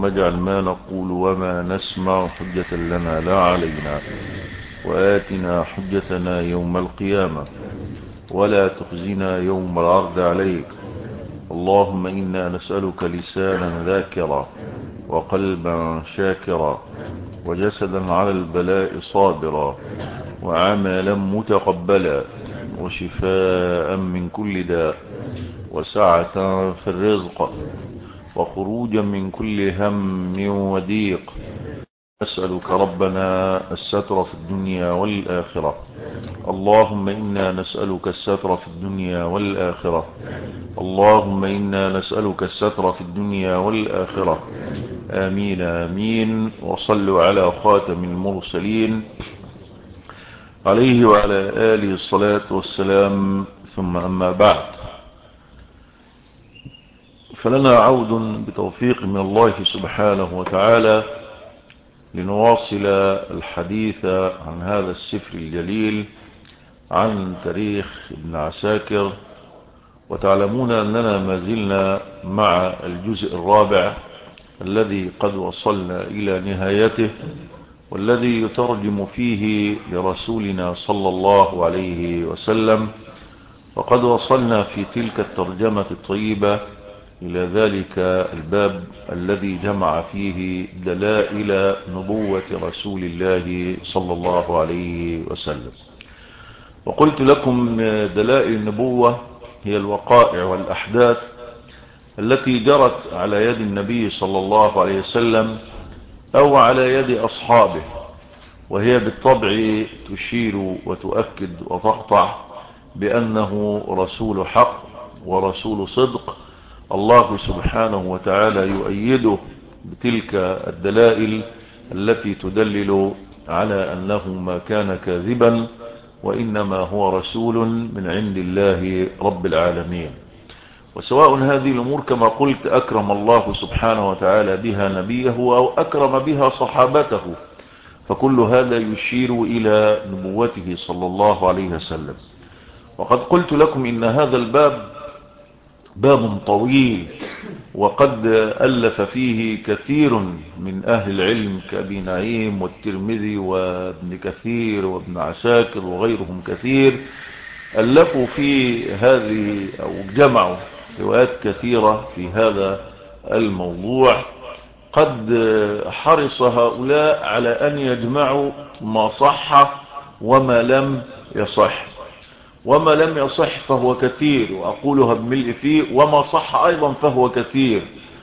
اللهم اجعل ما نقول وما نسمع حجة لنا لا علينا، وآتنا حجتنا يوم القيامة، ولا تخزنا يوم العرض عليك. اللهم إنا نسألك لسانا ذاكرا، وقلبا شاكرا، وجسدا على البلاء صابرا، وعملا متقبلا، وشفاء من كل داء، وسعة في الرزق، وخروجا من كل هم وضيق. نسألك ربنا الستر في الدنيا والآخرة. اللهم إنا نسألك الستر في الدنيا والآخرة. اللهم إنا نسألك الستر في الدنيا والآخرة. آمين آمين. وصلوا على خاتم المرسلين عليه وعلى آله الصلاة والسلام. ثم أما بعد، فلنا عود بتوفيق من الله سبحانه وتعالى لنواصل الحديث عن هذا السفر الجليل، عن تاريخ ابن عساكر. وتعلمون أننا ما زلنا مع الجزء الرابع الذي قد وصلنا إلى نهايته، والذي يترجم فيه لرسولنا صلى الله عليه وسلم. وقد وصلنا في تلك الترجمة الطيبة إلى ذلك الباب الذي جمع فيه دلائل نبوة رسول الله صلى الله عليه وسلم. وقلت لكم دلائل النبوة هي الوقائع والأحداث التي جرت على يد النبي صلى الله عليه وسلم أو على يد أصحابه، وهي بالطبع تشير وتؤكد وتقطع بأنه رسول حق ورسول صدق. الله سبحانه وتعالى يؤيده بتلك الدلائل التي تدلل على أنه ما كان كاذبا، وإنما هو رسول من عند الله رب العالمين. وسواء هذه الأمور كما قلت أكرم الله سبحانه وتعالى بها نبيه أو أكرم بها صحابته، فكل هذا يشير إلى نبوته صلى الله عليه وسلم. وقد قلت لكم إن هذا الباب باب طويل، وقد ألف فيه كثير من أهل العلم كأبي نعيم والترمذي وابن كثير وابن عساكر وغيرهم كثير، ألفوا في هذه أو جمعوا روايات كثيرة في هذا الموضوع. قد حرص هؤلاء على أن يجمعوا ما صح وما لم يصح. وما لم يصح فهو كثير، وأقولها بملء فيه، وما صح أيضا فهو كثير.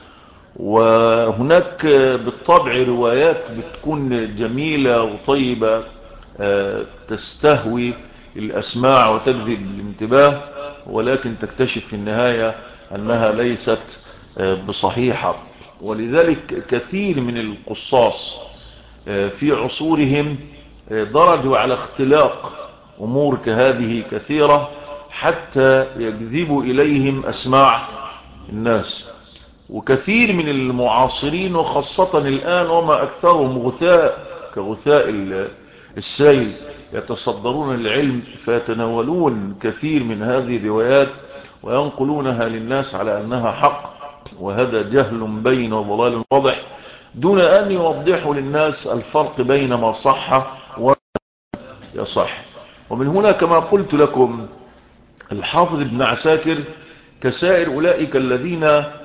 وهناك بالطبع روايات بتكون جميلة وطيبة تستهوي الأسماع وتجذب الانتباه، ولكن تكتشف في النهاية أنها ليست بصحيحة. ولذلك كثير من القصاص في عصورهم درجوا على اختلاق أمور كهذه كثيرة حتى يجذبوا إليهم أسماع الناس. وكثير من المعاصرين وخاصة الآن وما أكثرهم غثاء كغثاء السيل يتصدرون العلم، فيتناولون كثير من هذه الروايات وينقلونها للناس على أنها حق، وهذا جهل بين وضلال واضح، دون أن يوضحوا للناس الفرق بين ما صح وما يصح. ومن هنا كما قلت لكم الحافظ ابن عساكر كسائر أولئك الذين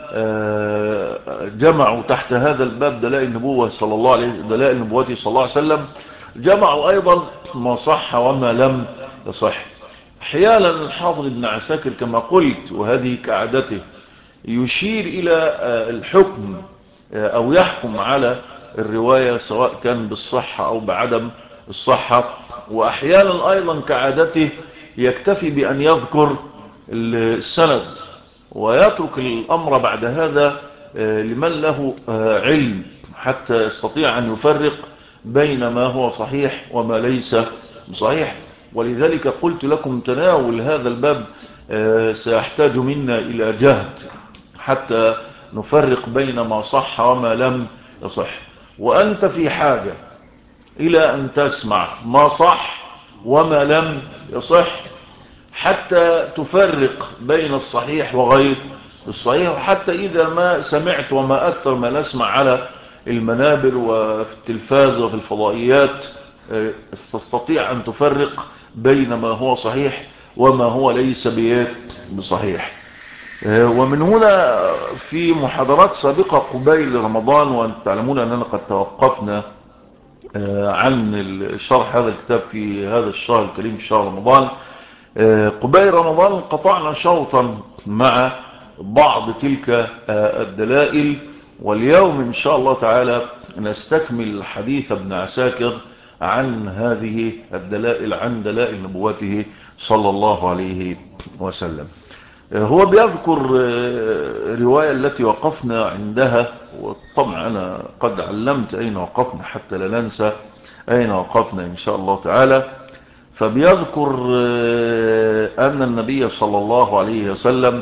جمعوا تحت هذا الباب دلائل نبوته صلى الله عليه وسلم، جمعوا أيضا ما صح وما لم يصح. احيانا الحافظ ابن عساكر كما قلت وهذه كعادته يشير إلى الحكم أو يحكم على الرواية سواء كان بالصحة أو بعدم الصحة، وأحيانا أيضا كعادته يكتفي بأن يذكر السند ويترك الأمر بعد هذا لمن له علم حتى يستطيع أن يفرق بين ما هو صحيح وما ليس صحيح. ولذلك قلت لكم تناول هذا الباب سيحتاج منا إلى جهد حتى نفرق بين ما صح وما لم يصح. وأنت في حاجة إلى أن تسمع ما صح وما لم يصح حتى تفرق بين الصحيح وغير الصحيح. وحتى إذا ما سمعت، وما أكثر ما نسمع على المنابر وفي التلفاز وفي الفضائيات، تستطيع أن تفرق بين ما هو صحيح وما هو ليس بصحيح. ومن هنا في محاضرات سابقة قبيل رمضان، وأنتم تعلمون أننا قد توقفنا عن الشرح هذا الكتاب في هذا الشهر الكريم، في شهر رمضان. قبيل رمضان قطعنا شوطا مع بعض تلك الدلائل، واليوم إن شاء الله تعالى نستكمل حديث ابن عساكر عن هذه الدلائل، عن دلائل نبوته صلى الله عليه وسلم. هو بيذكر رواية التي وقفنا عندها، وطبعا أنا قد علمت أين وقفنا حتى لا ننسى أين وقفنا إن شاء الله تعالى. فبيذكر أن النبي صلى الله عليه وسلم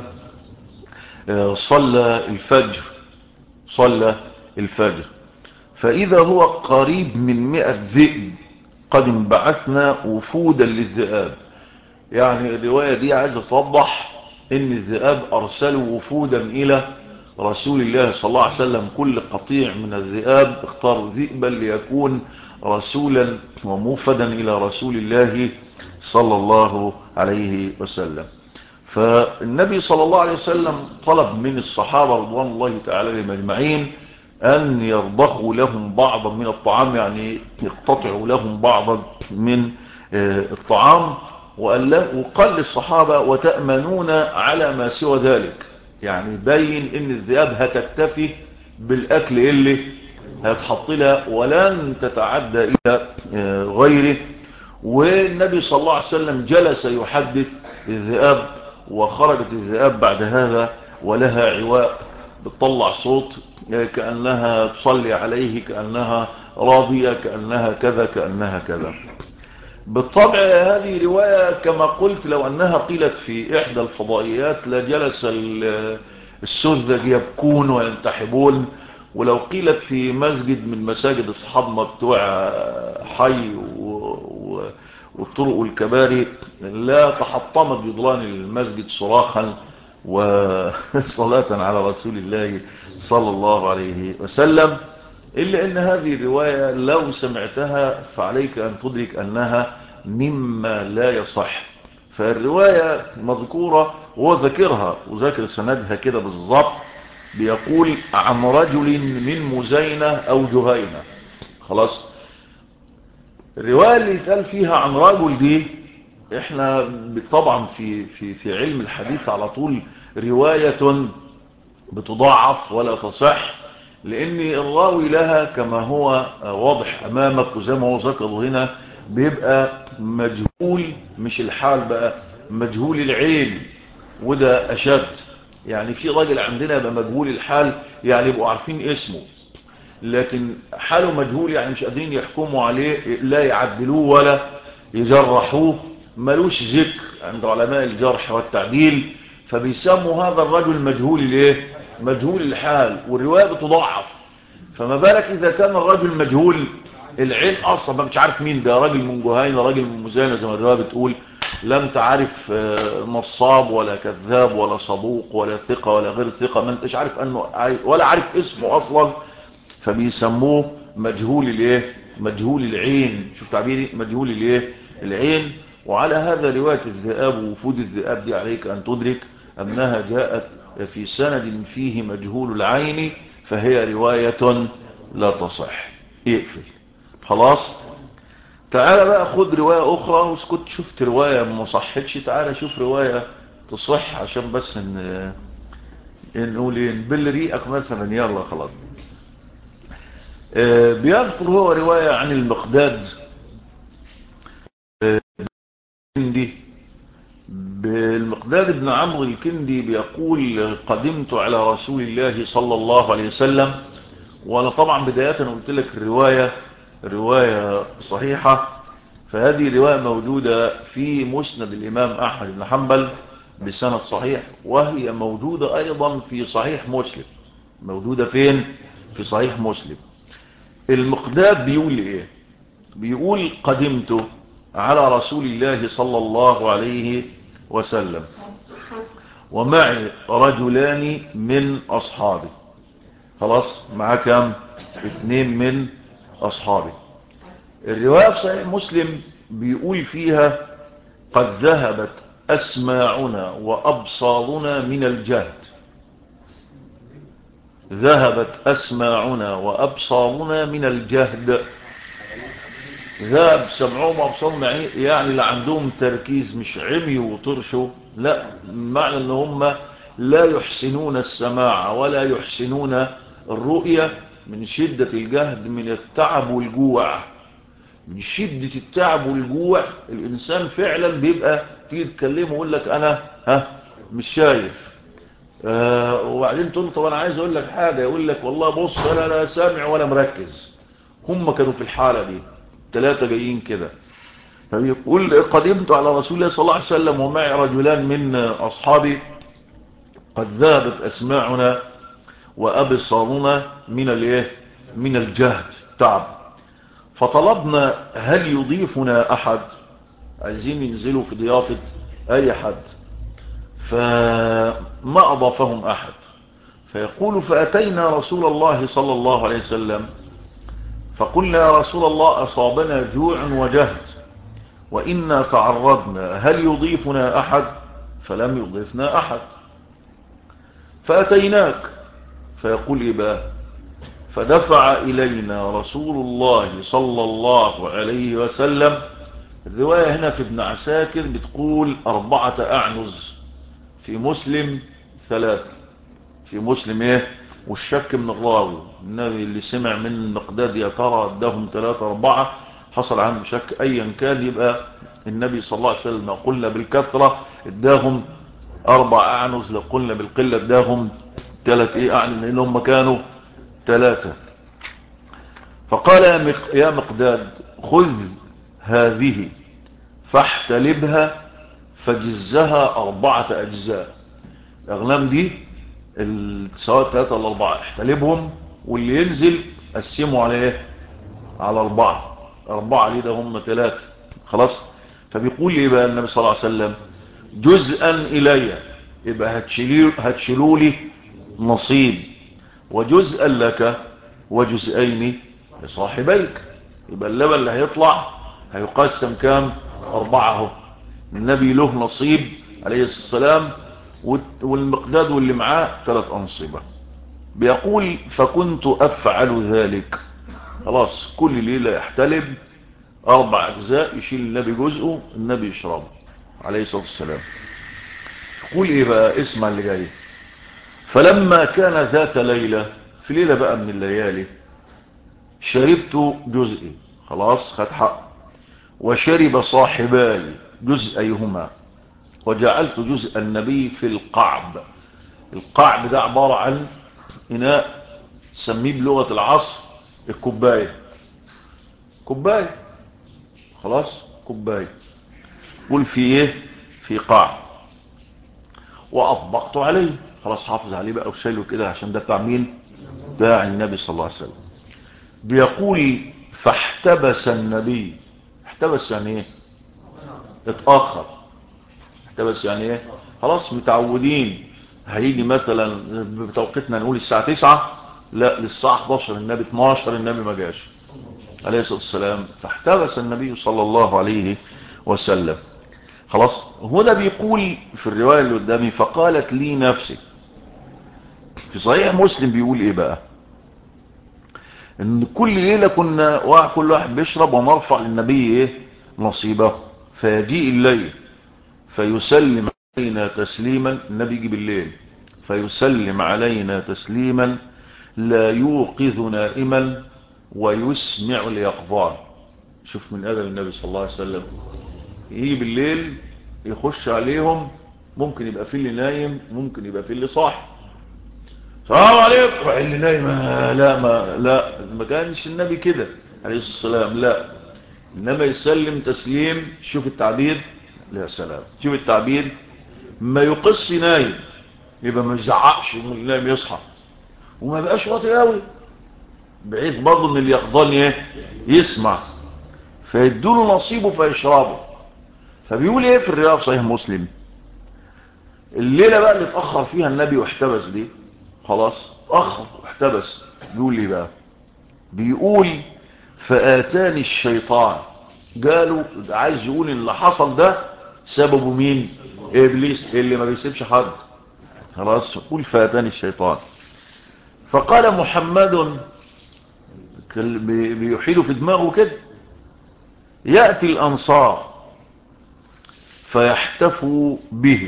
صلى الفجر فإذا هو قريب من 100 ذئب قد انبعثنا وفودا للذئاب. يعني الرواية دي عايزة توضح ان الذئاب ارسلوا وفودا الى رسول الله صلى الله عليه وسلم. كل قطيع من الذئاب اختار ذئبا ليكون رسولا وموفدا الى رسول الله صلى الله عليه وسلم. فالنبي صلى الله عليه وسلم طلب من الصحابة رضوان الله تعالى عليهم اجمعين ان يرضخوا لهم بعضا من الطعام، يعني يقتطعوا لهم بعضا من الطعام. وقال للصحابة وتأمنون على ما سوى ذلك، يعني بين ان الذئاب هتكتفي بالاكل اللي هيتحط لها ولن تتعدى الى غيره. والنبي صلى الله عليه وسلم جلس يحدث الذئاب، وخرجت الذئاب بعد هذا ولها عواء بتطلع صوت كأنها تصلي عليه، كأنها راضية، كأنها كذا كأنها كذا. بالطبع هذه رواية كما قلت لو أنها قيلت في إحدى الفضائيات لجلس السذج يبكون وينتحبون، ولو قيلت في مسجد من مساجد أصحابنا بتوع حي والطرق والكباري لا تحطمت جدران المسجد صراخا وصلاة على رسول الله صلى الله عليه وسلم. إلا أن هذه الرواية لو سمعتها فعليك أن تدرك أنها مما لا يصح. فالرواية مذكورة وذكرها وذكر سندها كده بالضبط، بيقول عن رجل من مزينة أو جهينة. خلاص، الرواية اللي يتقال فيها عن رجل دي احنا طبعا في علم الحديث على طول رواية بتضاعف ولا تصح، لان الراوي لها كما هو واضح امامك وزي ما هو ذكره هنا بيبقى مجهول، مش الحال بقى، مجهول العين، وده اشد. يعني في راجل عندنا يبقى مجهول الحال، يعني يبقوا عارفين اسمه لكن حاله مجهول، يعني مش قادرين يحكموا عليه، لا يعدلوه ولا يجرحوه، ملوش ذكر عند علماء الجرح والتعديل، فبيسموا هذا الرجل مجهول الايه، مجهول الحال، والرواية بتضعف. فما بالك اذا كان الرجل مجهول العين اصلا، ما مش عارف مين ده، راجل من جهينة، راجل من مزينة زي ما الرواية بتقول، لا انت عارف نصاب ولا كذاب ولا صدوق ولا ثقة ولا غير ثقة، ما انتش عارف انه ولا عارف اسمه اصلا، فبيسموه مجهول الايه، مجهول العين. شوف تعبيري، مجهول الايه، العين. وعلى هذا رواية الذئاب ووفود الذئاب دي عليك ان تدرك انها جاءت في سند فيه مجهول العين، فهي رواية لا تصح. اقفل خلاص. تعال بقى خد رواية اخرى، وسكت شفت رواية ما صحتش، تعال شوف رواية تصح عشان بس نقول ايه، نبل ريقك مثلا. يلا خلاص. بيذكر هو رواية عن المقداد الكندي. بالمقداد بن عمرو الكندي بيقول قدمت على رسول الله صلى الله عليه وسلم. وانا طبعا بداية قلت لك رواية صحيحة، فهذه رواية موجودة في مسند الامام احمد بن حنبل بسند صحيح، وهي موجودة ايضا في صحيح مسلم. موجودة فين؟ في صحيح مسلم. المقداد بيقول ايه؟ بيقول قدمت على رسول الله صلى الله عليه وسلم ومعي رجلان من أصحابي. خلاص، معاه كام؟ 2 من أصحابي. الرواية في صحيح مسلم بيقول فيها: قد ذهبت أسماعنا وأبصارنا من الجهد. ذهبت أسماعنا وأبصارنا من الجهد. ذهب سمعهم وأبصارهم يعني اللي عندهم تركيز، مش عمي وطرشوا، لا، معنى ان هم لا يحسنون السماع ولا يحسنون الرؤية من شدة الجهد، من التعب والجوع. من شدة التعب والجوع الإنسان فعلا بيبقى تيجي تكلمه ويقول لك أنا مش شايف. وبعدين تقول طب أنا عايز أقول لك حاجة، يقول لك والله بص أنا لا سامع ولا مركز. هم كانوا في الحالة دي 3 جايين كده. فبيقول: قدمت على رسول الله صلى الله عليه وسلم ومعي رجلان من أصحابي، قد ذهبت أسماعنا وأبصارنا من الجهد، تعب. فطلبنا هل يضيفنا أحد، عايزين ينزلوا في ضيافة أي حد، فما أضافهم أحد. فيقول: فأتينا رسول الله صلى الله عليه وسلم فقلنا: يا رسول الله أصابنا جوع وجهد وإنا تعرضنا، هل يضيفنا أحد؟ فلم يضيفنا أحد. فأتيناك. فيقول إباه: فدفع إلينا رسول الله صلى الله عليه وسلم. الرواية هنا في ابن عساكر بتقول 4 أعنز، في مسلم 3. في مسلم والشك من الراوي، النبي اللي سمع من المقداد يا ترى اداهم 3 4، حصل عنده شك. ايا كان يبقى النبي صلى الله عليه وسلم قلنا بالكثرة اداهم 4 أعنز، لو قلنا بالقلة اداهم 3 أعنز، لأنهم كانوا 3. فقال: يا مقداد خذ هذه فاحتلبها فجزها 4 أجزاء. الأغنام دي سواء 3 ولا 4، احتلبهم واللي ينزل قسموا على على 4. 4 ليه ده هم 3. خلاص. فبيقول لي بقى النبي صلى الله عليه وسلم: جزءا إلي، يبقى هتشيلوا لي نصيب، وجزءا لك، وجزئين لصاحبيك. يبقى اللبن اللي هيطلع هيقسم كام؟ 4 النبي له نصيب عليه السلام، والمقداد واللي معاه 3 أنصبة. بيقول: فكنت أفعل ذلك. خلاص، كل ليلة يحتلب 4 أجزاء، يشيل النبي جزءه، النبي يشربه عليه الصلاة والسلام. يقول إيه بقى؟ اسمع اللي جاي: فلما كان ذات ليلة، في ليلة بقى من الليالي، شربت جزئي، خلاص خد حق، وشرب صاحباي جزئيهما، وجعلت جزء النبي في القعب. القعب ده عبارة عن إناء سميه بلغة العصر الكوباية. كوباية، خلاص، كوباية. قول في في قاع. وأطبقت عليه، خلاص حافظ عليه بقى وشايله كده، عشان ده بتاع مين؟ بتاع النبي صلى الله عليه وسلم. بيقول: فاحتبس النبي. احتبس يعني اتأخر. احتبس يعني خلاص متعودين هيجي مثلا بتوقيتنا نقول الساعة 9، لا للساعة 11 النبي 12 النبي ما جاش عليه الصلاة والسلام. فاحتبس النبي صلى الله عليه وسلم. خلاص. هنا بيقول في الرواية اللي قدامي: فقالت لي نفسي. في صحيح مسلم بيقول ايه بقى؟ ان كل ليلة كنا كل واحد بيشرب ونرفع للنبي نصيبه، فيجيء الليل فيسلم علينا تسليما. النبي يجي بالليل فيسلم علينا تسليما لا يوقظ نائما ويسمع اليقظان. شوف من أدب النبي صلى الله عليه وسلم، يجي بالليل يخش عليهم، ممكن يبقى في اللي نايم، ممكن يبقى في اللي صاحي. السلام عليكم، روح اللي نايم. لا ما كانش النبي كده عليه الصلاة والسلام، لا، انما يسلم تسليم. شوف التعبير، يا سلام، شوف التعبير، ما يقص نايم، يبقى ما يزعقش النايم يصحى، وما بقاش واطي قوي بعيد برضه ان اليقظان يسمع، فيدوله نصيبه فيشربه. فبيقول ايه في الرواية في صحيح مسلم؟ الليلة بقى اللي اتأخر فيها النبي واحتبس دي، خلاص اتأخر واحتبس، بيقول لي بقى، بيقول فآتاني الشيطان. قالوا عايز يقول اللي حصل ده سببه مين؟ إبليس اللي ما بيسيبش حد. خلاص، قول فآتاني الشيطان فقال محمد، بيحيله في دماغه كده، يأتي الأنصار فيحتفوا به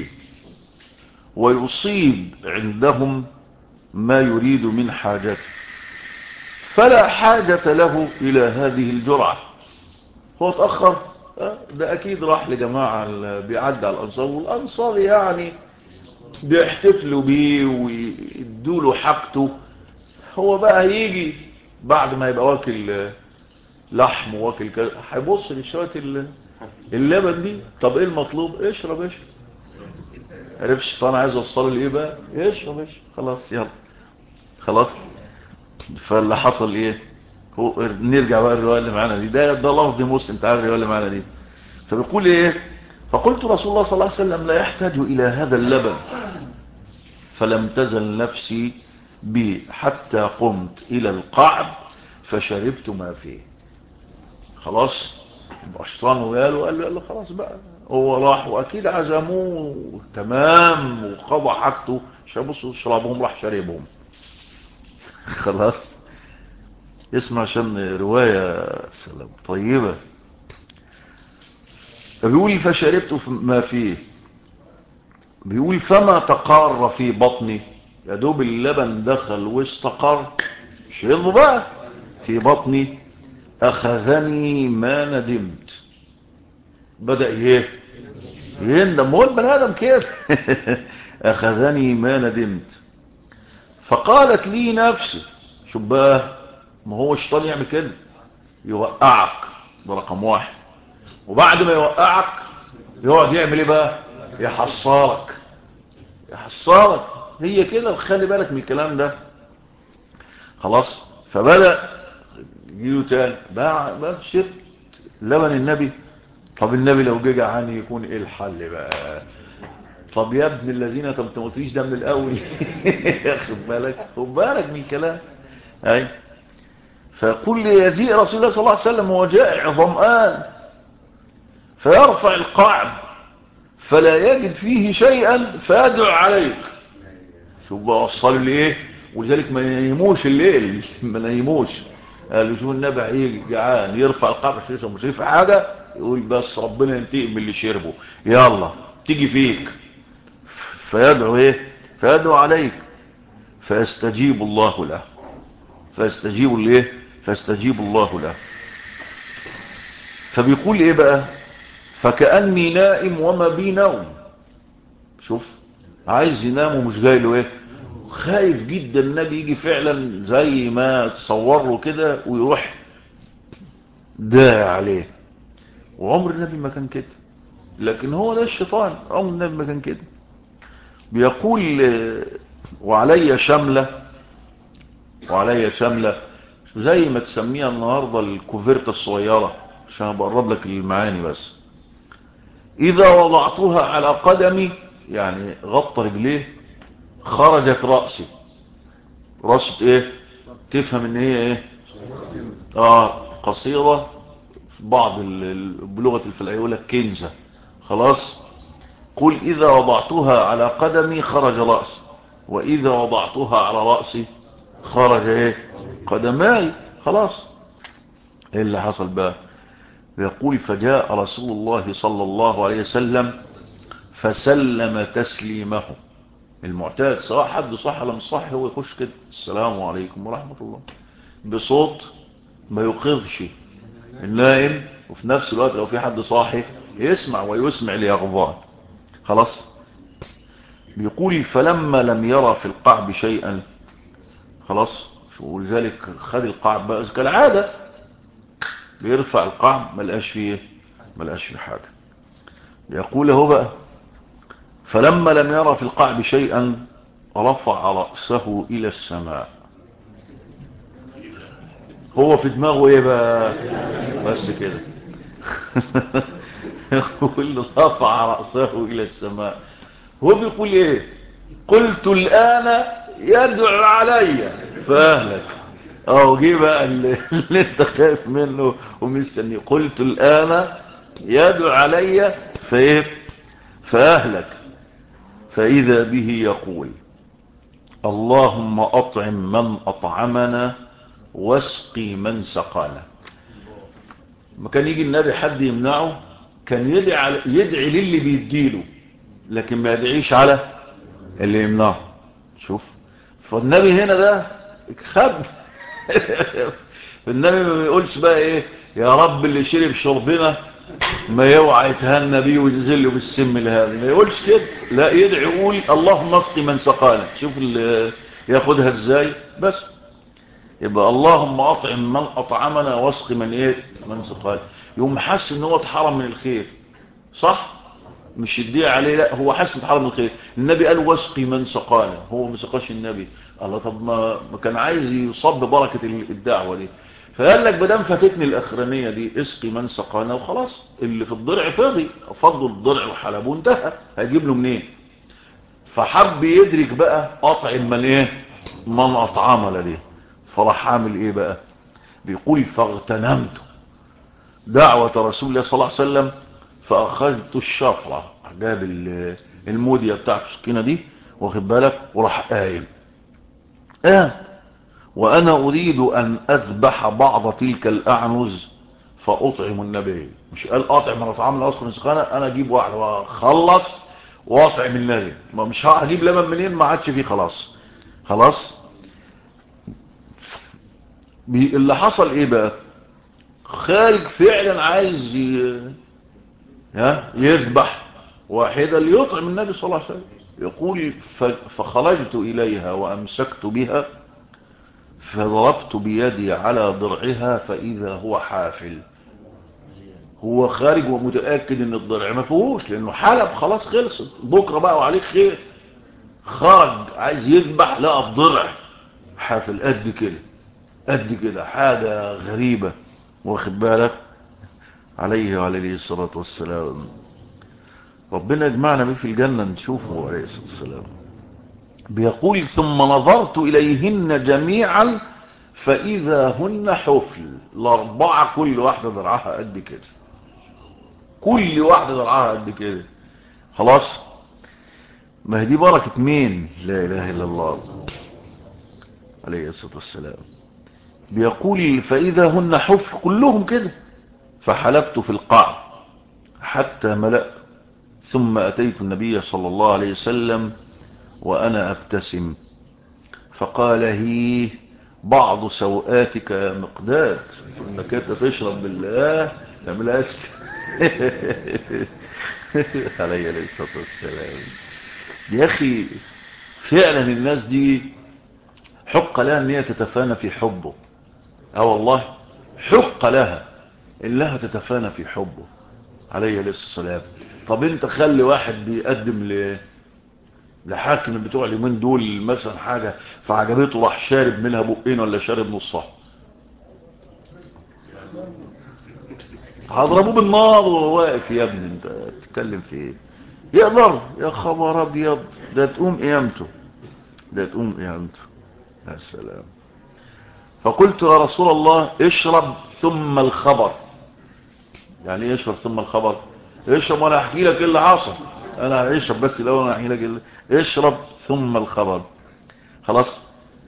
ويصيب عندهم ما يريد من حاجته، فلا حاجة له إلى هذه الجرعة. هو اتأخر، ده أكيد راح لجماعة بيعدى على الأنصار، والأنصار يعني بيحتفلوا بيه ويدوا له حاجته. هو بقى هيجي بعد ما يبقى واكل لحم واكل كذا، هيبص لشوية اللبن دي. طب ايه المطلوب؟ اشرب. عرفش الشيطان عايز اوصله لايه بقى؟ اشرب. خلاص يلا، خلاص. فاللي حصل ايه؟ هو نرجع بقى الروايه اللي معانا دي، ده لفظ مسلم، انت عارف الروايه اللي معانا دي. فبيقول ايه؟ فقلت رسول الله صلى الله عليه وسلم لا يحتاج الى هذا اللبن، فلم تزل نفسي بي حتى قمت الى القعب فشربت ما فيه. خلاص، الشيطان قال له خلاص بقى. هو راح واكيد عزموه تمام وقضى حاجته، بصوا اشربهم، راح شربهم. خلاص، اسمع عشان رواية سلام طيبة. بيقول فشربت ما فيه، بيقول فما تقار في بطني، يا دوب اللبن دخل واستقر، شربه بقى في بطني، اخذني ما ندمت. بدأ يندم، هو البني ادم كده. اخذني ما ندمت، فقالت لي نفسي، شوف بقى، ما هو الشيطان يعمل كده، يوقعك، ده رقم واحد، وبعد ما يوقعك يقعد يعمل ايه بقى؟ يحصرك. هي كده، خلي بالك من الكلام ده. خلاص، فبدأ يجيله تاني بقى شرب لبن النبي. طب النبي لو جه جعان يكون ايه الحل بقى؟ طب يا ابن الذين، طب انت ما قلتليش ده من الاول. خد بالك من الكلام. اي، فيقول لي يجيء رسول الله صلى الله عليه وسلم وهو جائع ظمآن، فيرفع القعب فلا يجد فيه شيئا فيدعو عليك. شوف بقى وصل لي ايه؟ ولذلك ما ينيموش الليل، ما ينيموش. قالوا شوف النبي هيجي جعان يرفع القعب عشان يشرب، مش يرفع حاجه، يقول بس ربنا ينتقم من اللي شربه، يلا تيجي فيك. فيدعو ايه؟ فيدعو عليك فيستجيب الله له. فيستجيب الله له. فبيقول ايه بقى؟ فكأني نائم وما بي نوم. شوف، عايز ينام ومش جاي له ايه؟ خايف جدا النبي يجي فعلا زي ما تصور له كده ويروح داعي عليه. وعمر النبي ما كان كده، لكن هو ده الشيطان، عمر النبي ما كان كده. بيقول وعلي شملة زي ما تسميها النهاردة الكوفرتة الصغيرة، عشان بقرب لك المعاني بس. إذا وضعتها على قدمي، يعني غطى رجليه، خرجت رأسي. رأسه ايه؟ تفهم ان هي ايه؟ قصيرة، في بعض بلغة الفلاحين يقول لك كنزة. خلاص، قل إذا وضعتها على قدمي خرج رأسي، وإذا وضعتها على رأسي خرج ايه؟ قدماي. خلاص، ايه اللي حصل بقى؟ يقول فجاء رسول الله صلى الله عليه وسلم فسلم تسليمه المعتاد، سواء حد صح ولا مش صح، هو يخش كده السلام عليكم ورحمة الله، بصوت ما يوقظش النائم، وفي نفس الوقت لو في حد صاحي يسمع ويسمع ليغضان. خلاص، بيقول فلما لم يرى في القعب شيئا، خلاص، ولذلك خد القعب بقى كالعادة، بيرفع القعب ملقاش فيه حاجة. يقول هو بقى فلما لم يرى في القعب شيئا رفع رأسه إلى السماء. هو في دماغه ايه بقى؟ بس كده. يقول رفع رأسه إلى السماء هو بيقول ايه؟ قلت الآن يدعو علي فأهلك. جه بقى اللي انت خايف منه ومستني. قلت الآن يدعو علي فايه؟ فأهلك. فإذا به يقول اللهم أطعم من أطعمنا واسقي من سقانا. ما كان يجي النبي حد يمنعه كان يدعي للي بيديله، لكن ما يدعيش على اللي يمنعه. شوف، فالنبي هنا ده خد النبي ما بيقولش بقى ايه يا رب اللي شرب شربنا ما يوعى يتهنى بيه وينزل له بالسم لهذا، ما يقولش كده. لا، يدعي يقول اللهم اسقي من سقانا. شوف اللي ياخدها ازاي. بس يبقى اللهم اطعم من اطعمنا واسقي من ايه؟ من سقانا. يوم حس ان هو اتحرم من الخير، صح؟ مش يديه عليه، لا، هو حس ان اتحرم من الخير. النبي قال واسقي من سقانا، هو ما سقاش النبي. الله، طب ما كان عايز يصب ببركه الدعوه دي. فقال لك بدام فاتتني الاخرانيه دي اسقي من سقانا وخلاص، اللي في الضرع فاضي، فضوا الضرع وحلبه انتهى، هيجيب له منين؟ فحب يدرك بقى اطعم من ايه؟ من اطعمنا دي. فراح عامل ايه بقى؟ بيقول فاغتنمت دعوة رسول الله صلى الله عليه وسلم فاخذت الشفرة، جاب المودية بتاعت السكينة دي، واخد بالك، وراح قايم وانا اريد ان اذبح بعض تلك الاعنز فاطعم النبي. مش قال اطعم من اطعام الاصل من سخانة، انا اجيب واحد واخلص واطعم النبي. ما مش هجيب لبن منين؟ ما عادش فيه خلاص. خلاص. اللي حصل ايه بقى؟ خارج فعلا عايز يذبح واحدة ليطعم النبي صلى الله عليه وسلم. يقول فخرجت إليها وأمسكت بها فضربت بيدي على ضرعها فإذا هو حافل. هو خارج ومتأكد ان الضرع ما فيهوش، لانه حلب خلاص، خلصت بكرة بقى وعليك خير. خرج عايز يذبح، لقى الضرع حافل قد كده قد كده، حاجة غريبة، واخد بالك، عليه وعليه الصلاة والسلام. ربنا يجمعنا به في الجنة نشوفه عليه الصلاة والسلام. بيقول ثم نظرت إليهن جميعا فإذا هن حفل. الأربعة كل واحدة ضرعها قد كده، كل واحدة ضرعها قد كده. خلاص. ما هي دي بركة مين؟ لا إله إلا الله عليه الصلاة والسلام. بيقول فإذا هن حفل كلهم كده. فحلبت في القاع حتى ملأت، ثم أتيت النبي صلى الله عليه وسلم وأنا أبتسم فقال هي بعض سوءاتك يا مقداد، انك انت تشرب بالله تعملها عليه الصلاة والسلام. يا اخي فعلا الناس دي حق لها ان هي تتفانى في حبه. والله حق لها انها تتفانى في حبه عليه الصلاة والسلام. طب انت خلي واحد بيقدم لحاكم بتوع اليومين دول مثلا حاجة فعجبته، راح شارب منها بقين ولا شارب نصها، هضربوه بالنار وهو واقف. يا ابني انت بتتكلم في ايه؟ يقدر؟ يا خبر ابيض، ده تقوم قيامته، ده تقوم قيامته. يا سلام. فقلت يا رسول الله اشرب ثم الخبر. يعني ايه اشرب ثم الخبر؟ اشرب وانا احكي لك ايه اللي حصل. انا اشرب بس الاول وانا احكي لك اشرب ثم الخبر. خلاص.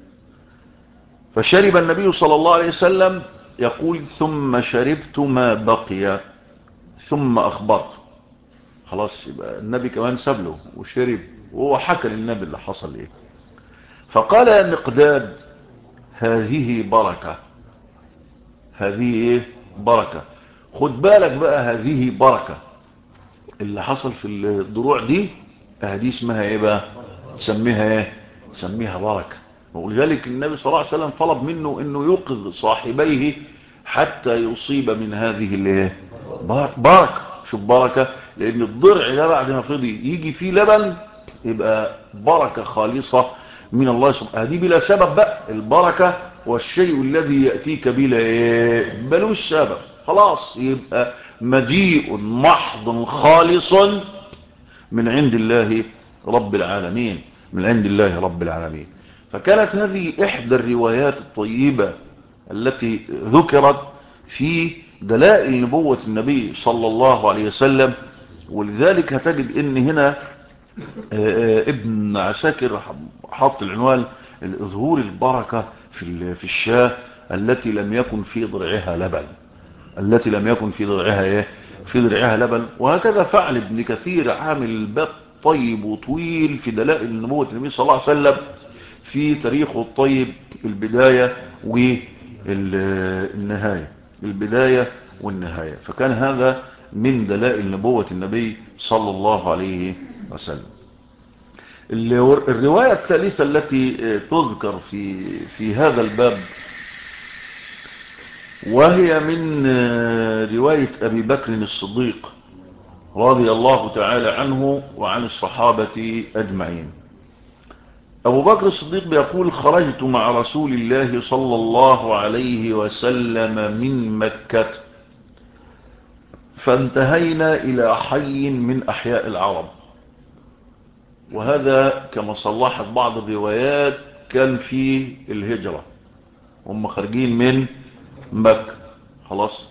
فشرب النبي صلى الله عليه وسلم. يقول ثم شربت ما بقي ثم اخبرت. خلاص، يبقى النبي كمان ساب له وشرب، وهو حكى للنبي اللي حصل ايه. فقال يا مقداد هذه بركة. هذه ايه؟ بركة. خد بالك بقى، هذه بركة. اللي حصل في الضروع دي هذه اسمها ايه بقى؟ تسميها ايه؟ تسميها بركة. ولذلك النبي صلى الله عليه وسلم طلب منه انه يوقظ صاحبيه حتى يصيب من هذه الايه؟ بركة. شوف بركة، لان الضرع ده بعد ما فضي يجي فيه لبن يبقى بركة خالصة من الله سبحانه. هذه بلا سبب بقى البركة، والشيء الذي يأتيك بلا ايه؟ بلوش سبب. خلاص، يبقى مجيء محض خالص من عند الله رب العالمين، من عند الله رب العالمين. فكانت هذه إحدى الروايات الطيبة التي ذكرت في دلائل نبوة النبي صلى الله عليه وسلم. ولذلك هتجد ان هنا ابن عساكر حط العنوان ظهور البركة في الشاة التي لم يكن في ضرعها لبن، التي لم يكن في ضرعها ايه، في ضرعها لبن. وهكذا فعل ابن كثير عامل الباب طيب وطويل في دلائل نبوة النبي صلى الله عليه وسلم في تاريخه الطيب، البداية والنهاية، البداية والنهاية. فكان هذا من دلائل نبوة النبي صلى الله عليه وسلم. الرواية الثالثة التي تذكر في هذا الباب وهي من رواية أبي بكر الصديق رضي الله تعالى عنه وعن الصحابة أجمعين. أبو بكر الصديق بيقول: خرجت مع رسول الله صلى الله عليه وسلم من مكة فانتهينا إلى حي من أحياء العرب. وهذا كما صلحت بعض الروايات كان في الهجرة، هم خارجين من مكة خلاص.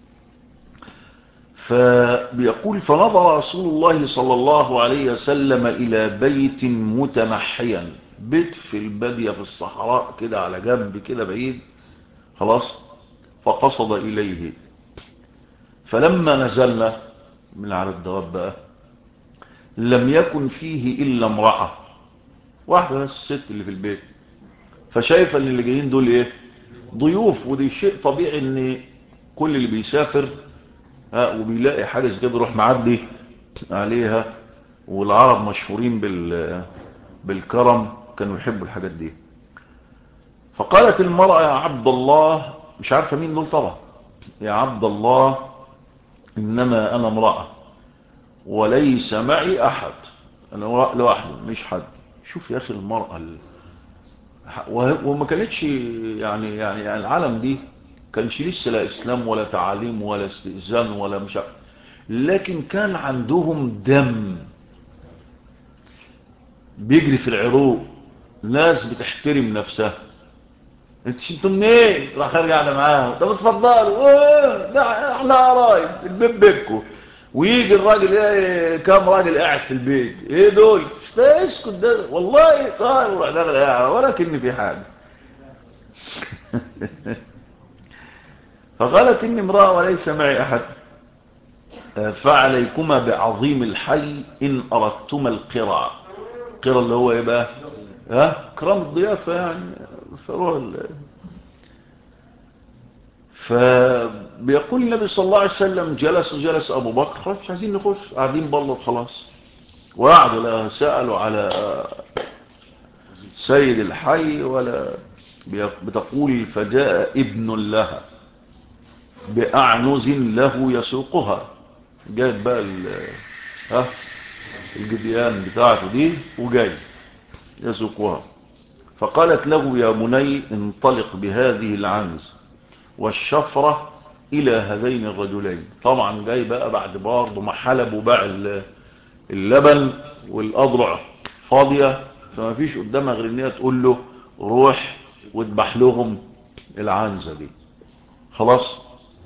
فبيقول: فنظر رسول الله صلى الله عليه وسلم إلى بيت متنحيا، بيت في البادية في الصحراء كده على جنب كده بعيد خلاص. فقصد إليه، فلما نزلنا من على الدواب بقى لم يكن فيه إلا امرأة واحدة بس، الست اللي في البيت. فشايفة ان اللي جايين دول ايه، ضيوف. ودي شيء طبيعي ان كل اللي بيسافر وبيلاقي حاجة زي كده يروح معدي عليها. والعرب مشهورين بالكرم، كانوا يحبوا الحاجات دي. فقالت المرأة: يا عبد الله، مش عارفة مين دول طبعا، يا عبد الله إنما أنا امرأة وليس معي أحد، أنا لوحدي مش حد. شوف يا أخي المرأة وما كانتش يعني العالم دي كانش لسه لا إسلام ولا تعاليم ولا استئذان ولا مش عارف، لكن كان عندهم دم بيجري في العروق، ناس بتحترم نفسها. انتوا منين؟ راح ارجع انا معاهم. طب اتفضلوا، ده احنا قرايب، البيت بيتكم. ويجي الراجل ايه، كام راجل قاعد في البيت، ايه دول؟ اسكت ده والله. طيب وراح داخل ولا كأن في حاجه. فقالت اني امراه وليس معي احد، فعليكما بعظيم الحي ان اردتما القرى. القرى اللي هو ايه بقى؟ كرام الضيافه يعني. فبيقول النبي صلى الله عليه وسلم: جلس أبو بكر، مش عايزين نخش، قاعدين بالله خلاص. وقعدوا لا سألوا على سيد الحي ولا. بتقول: فجاء ابن لها بأعنز له يسوقها. جاءت بقى الجديان بتاعته دي وجاي يسوقها. فقالت له: يا بني انطلق بهذه العنز والشفرة إلى هذين الرجلين. طبعا جاي بقى بعد برضه ما حلب وباع اللبن والأضرع فاضية، فما فيش قدامها غير ان هي تقول له: روح واذبح لهم العنزة دي خلاص.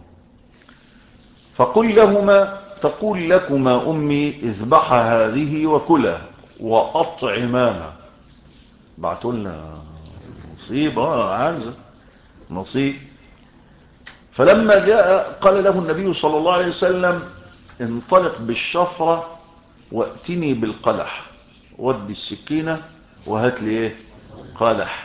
فقل لهما: تقول لكما أمي اذبح هذه وكلا وأطعماها. بعتوا لنا نصيبة عنزة، نصيب. فلما جاء قال له النبي صلى الله عليه وسلم: انطلق بالشفرة واتني بالقلح. ودي السكينة وهات لي ايه؟ قلح.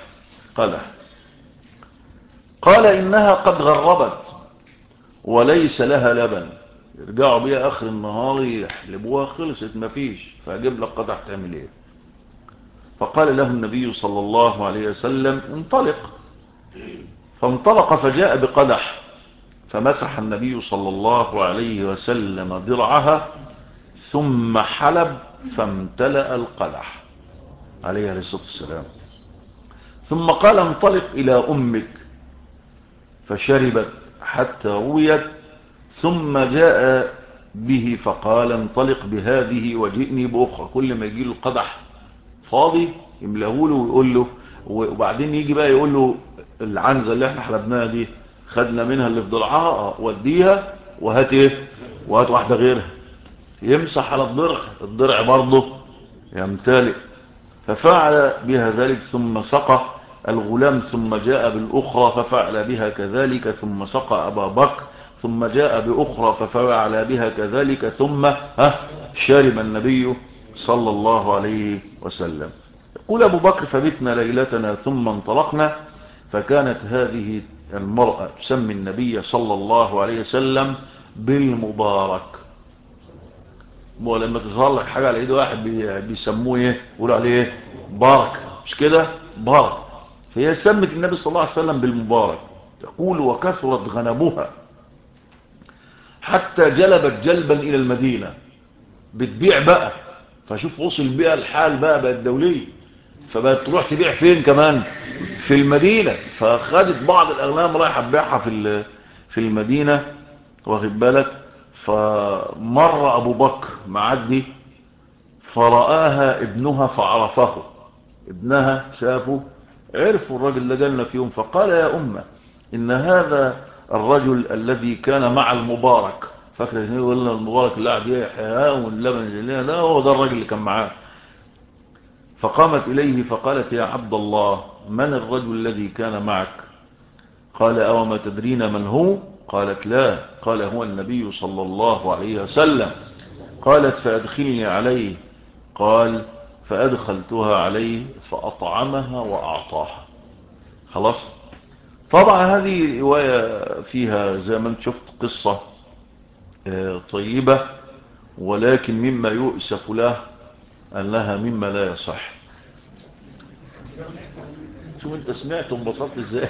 قال: انها قد غربت وليس لها لبن. يرجعوا بيها اخر النهار يحلبوها، خلصت مفيش، فاجيب لك قدح تعمل ايه؟ فقال له النبي صلى الله عليه وسلم: انطلق. فانطلق فجاء بقدح، فمسح النبي صلى الله عليه وسلم ضرعها ثم حلب فامتلأ القدح عليه الصلاة والسلام. ثم قال: انطلق إلى أمك. فشربت حتى رويت، ثم جاء به فقال انطلق بهذه وجئني بأخرى. كل ما يجي له القدح فاضي يملاه له ويقول له، وبعدين يجي بقى يقول له العنزة اللي احنا حلبناها دي خدنا منها اللي في ضلعها وديها وهات ايه، وهات واحدة غيرها. يمسح على الضرع برضه يمتلئ. ففعل بها ذلك ثم سقى الغلام، ثم جاء بالأخرى ففعل بها كذلك، ثم سقى أبا بكر، ثم جاء بأخرى ففعل بها كذلك، ثم شرب النبي صلى الله عليه وسلم. يقول أبو بكر فبتنا ليلتنا ثم انطلقنا، فكانت هذه المرأة تسمي النبي صلى الله عليه وسلم بالمبارك. ولما تظهر لك حاجة على ايد واحد بيسموه ايه، يقولوا عليه ايه، بارك، مش كده، بارك. فهي سمت النبي صلى الله عليه وسلم بالمبارك. تقول وكثرت غنمها حتى جلبت جلبا الى المدينة، بتبيع بقى. فشوف وصل بيها الحال بقى دولية، فبقت تروح تبيع فين كمان، في المدينة. فخدت بعض الاغنام رايحة تبيعها في المدينة، واخد بالك. فمر ابو بكر معدي فرآها ابنها فعرفه. ابنها شافه، عرفوا الرجل اللي جالنا فيهم. فقال يا أمة إن هذا الرجل الذي كان مع المبارك، فاكر ان يقول لنا المبارك اللي قاعد يحيى واللبن جلينا، لا هو ده الرجل اللي كان معاه. فقامت إليه فقالت يا عبد الله من الرجل الذي كان معك؟ قال أو ما تدرين من هو؟ قالت لا. قال هو النبي صلى الله عليه وسلم. قالت فأدخلني عليه. قال فأدخلتها عليه فأطعمها وأعطاها. خلاص. طبعا هذه رواية فيها زي ما انت شفت قصة طيبة، ولكن مما يؤسف له أنها مما لا يصح. شوف انت سمعت وانبسطت ازاي.